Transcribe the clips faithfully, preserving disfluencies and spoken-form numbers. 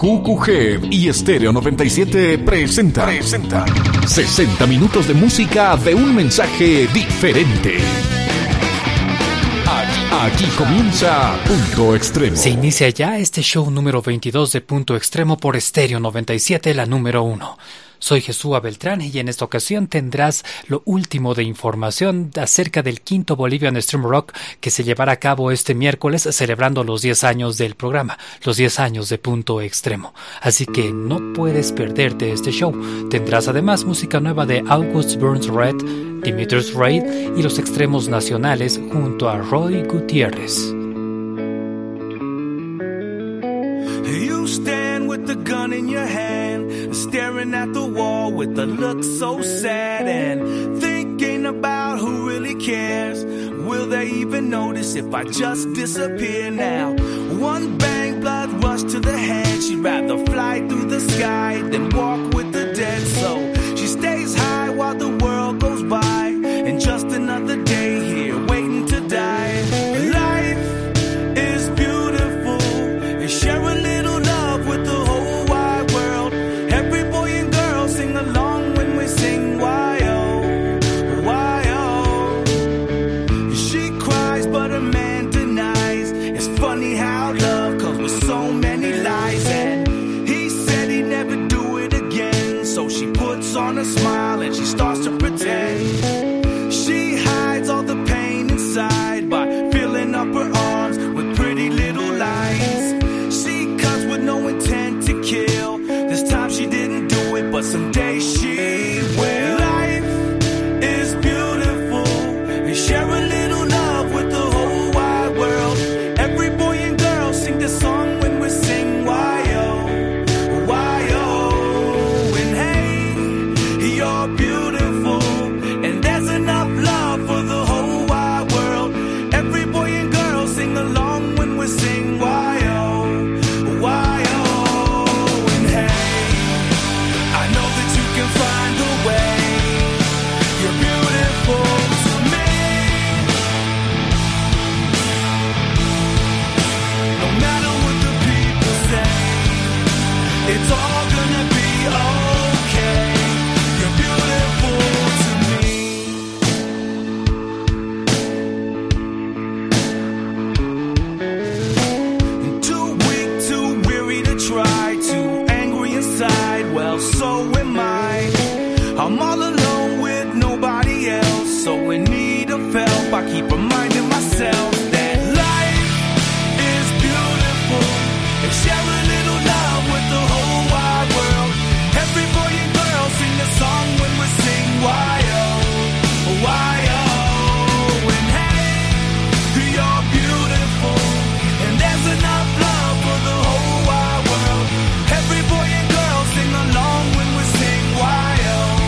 Q Q G y Estéreo noventa y siete presenta, presenta sesenta minutos de música de un mensaje diferente. Aquí, aquí comienza Punto Extremo. Se inicia ya este show número veintidós de Punto Extremo por Estéreo noventa y siete, la número uno. Soy Jesús Beltrán y en esta ocasión tendrás lo último de información acerca del quinto Bolivian Extreme Rock que se llevará a cabo este miércoles celebrando los diez años del programa, los diez años de Punto Extremo. Así que no puedes perderte este show. Tendrás además música nueva de August Burns Red, Dimitri's Raid y los Extremos Nacionales junto a Roy Gutiérrez. You stand with the gun in your hand, staring at the wall with a look so sad and thinking about who really cares. Will they even notice if I just disappear now? One bang, blood rush to the head. She'd rather fly through the sky than walk with the dead. So she stays high while the world goes by, and just another day here waiting to die. Life is beautiful, and share a little love with the whole wide world. Every boy and girl sing along when we sing why-oh, why-oh. She cries but a man denies. It's funny how love comes with so many lies, and he said he'd never do it again. So she puts on a smile and she starts to pretend. She hides all the pain inside by filling up her arms with pretty little lines. No intent to kill. This time she didn't do it, but someday she will. Life is beautiful, and share a little love with the whole wide world. Every boy and girl sing this song when we sing why-oh, why-oh. And hey, you're beautiful, and there's enough love for the whole wide world. Every boy and girl sing along when we sing why-oh, why. It's all gonna be okay. You're beautiful to me. Too weak, too weary to try, too angry inside. Well, so am I. I'm all alone with nobody else, so in need of help I keep reminding myself that life is beautiful. And share a little love with the whole wide world. Every boy and girl sing the song when we sing why-oh, why-oh. And hey, you're beautiful, and there's enough love for the whole wide world. Every boy and girl sing along when we sing why-oh,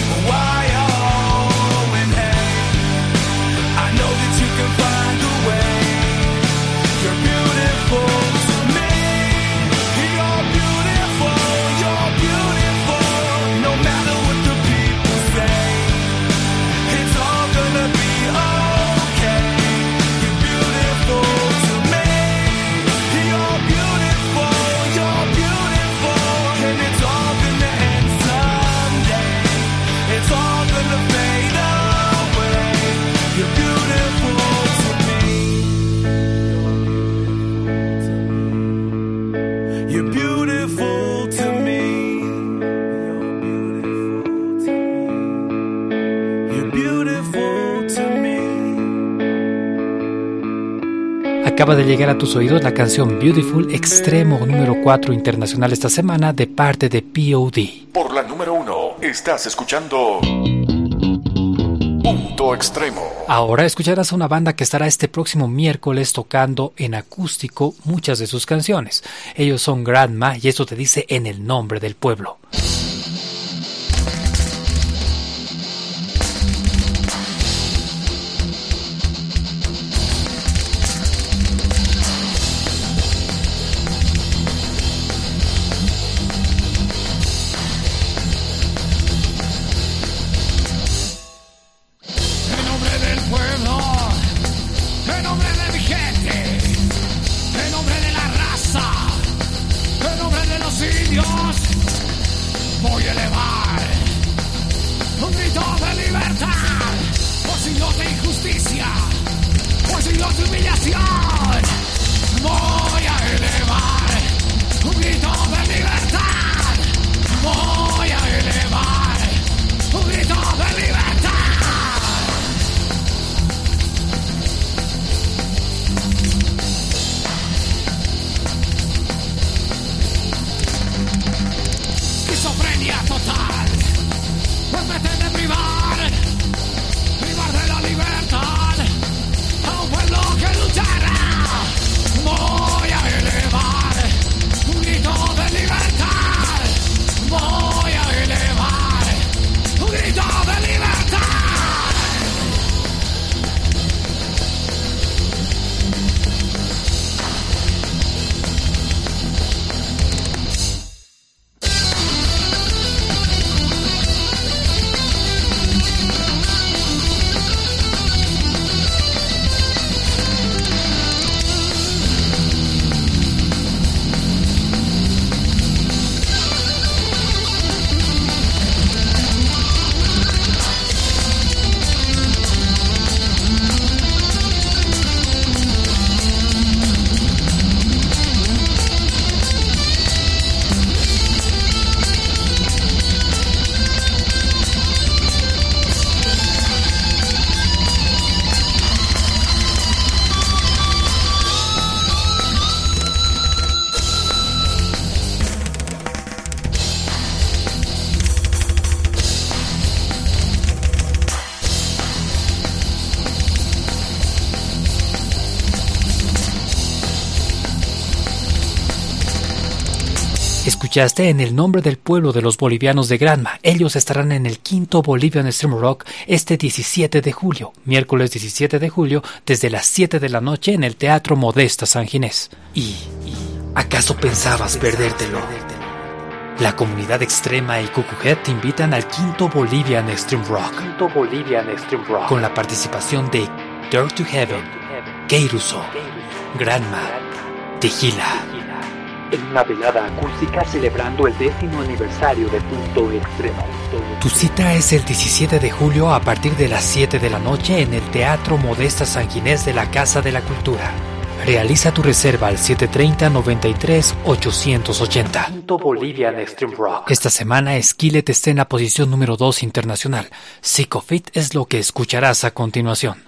why-oh. And hey, I know that you can find a way. You're beautiful to me. You're beautiful, you're beautiful. No matter what the people say, it's all gonna be okay. You're beautiful to me. You're beautiful, you're beautiful. And it's all gonna end someday. It's all gonna fade away. You're beautiful to me. You're beautiful to me. You're beautiful to me. Acaba de llegar a tus oídos la canción Beautiful, extremo número cuatro internacional esta semana de parte de P O D. Por la número uno, estás escuchando Punto Extremo. Ahora escucharás a una banda que estará este próximo miércoles tocando en acústico muchas de sus canciones. Ellos son Grandma y esto te dice En el nombre del pueblo. En nombre de mi gente, en nombre de la raza, en nombre de los Dios, voy a elevar un grito de libertad por siglos de injusticia, por siglos de humillación. Voy a elevar un grito de libertad. Voy a elevar un grito de libertad. Esquizofrenia total, pues pretende privar, privar de la libertad a un pueblo que luchará. Voy a elevar un grito de libertad. Voy a elevar un grito de libertad. Escuchaste En el nombre del pueblo de los bolivianos de Granma. Ellos estarán en el quinto Bolivian Extreme Rock este diecisiete de julio, miércoles diecisiete de julio, desde las siete de la noche en el Teatro Modesta San Ginés. ¿Y acaso pensabas perdértelo? La comunidad extrema y Cucujet te invitan al quinto Bolivian Extreme Rock. Quinto Bolivian Extreme Rock. Con la participación de Dirt to Heaven, Keiruso, Granma, Tejila. En una velada acústica celebrando el décimo aniversario de Punto Extremo. Tu cita es el diecisiete de julio a partir de las siete de la noche en el Teatro Modesta San Ginés de la Casa de la Cultura. Realiza tu reserva al siete tres cero, noventa y tres, ochocientos ochenta. Punto Bolivian Extreme Rock. Esta semana Skillet está en la posición número dos internacional. Psychofit es lo que escucharás a continuación.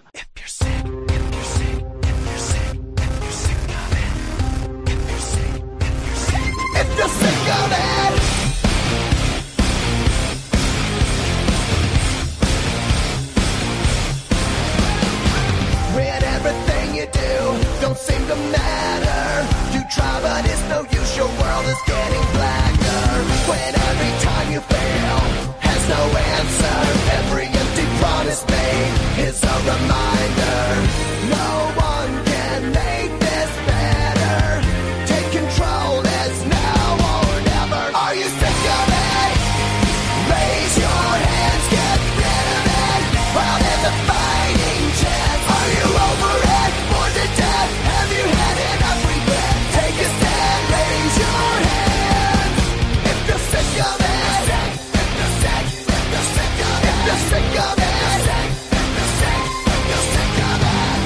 Don't seem to matter. You try, but it's no use. Your world is getting blacker. When every time you fail has no answer, every empty promise made is a reminder. No one can make this better. Take control, it's now or never. Are you sick of it? Raise your hands, get rid of it. While there's a fighting chance. Are you over it? Born to death? Have you had enough regret? Take a stand, raise your hand. If you're sick of it, if you're sick, if you're sick of it, if you're sick of it, if you're sick, if you're sick of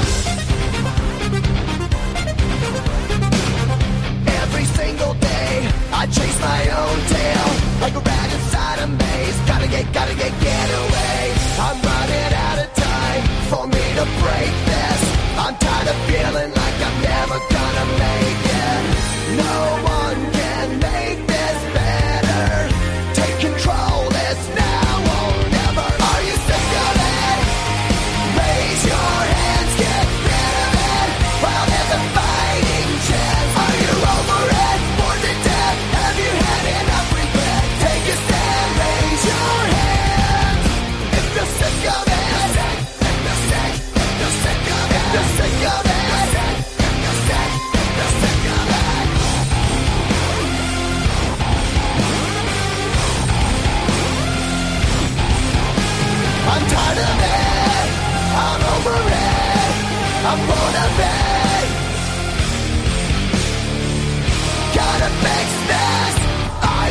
it. Every single day, I chase my own tail like a rat inside a maze. Gotta get, gotta get, get away. I'm running out of time for me to break this. I'm tired of feeling like I'm never gonna make it. No one can make this better. Take control, it's now or never. Are you sick of it? Raise your hands, get rid of it. While there's a fighting chance. Are you over it? Born to death? Have you had enough regret? Take a stand, raise your hands. If you're sick of it, if you're sick, if you're sick of it, if you're sick of it, if you're sick, if you're sick of it. I'm tired of it, I'm over it, I'm bored of it. Gotta fix this, I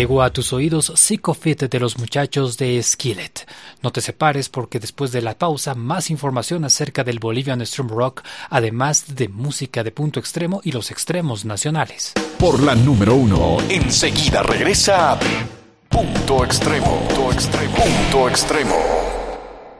llegó a tus oídos Psycho Fit de los muchachos de Skillet. No te separes porque después de la pausa más información acerca del Bolivian Extreme Rock, además de música de punto extremo y los extremos nacionales. Por la número uno, enseguida regresa Punto Extremo. Punto Extremo. Punto Extremo.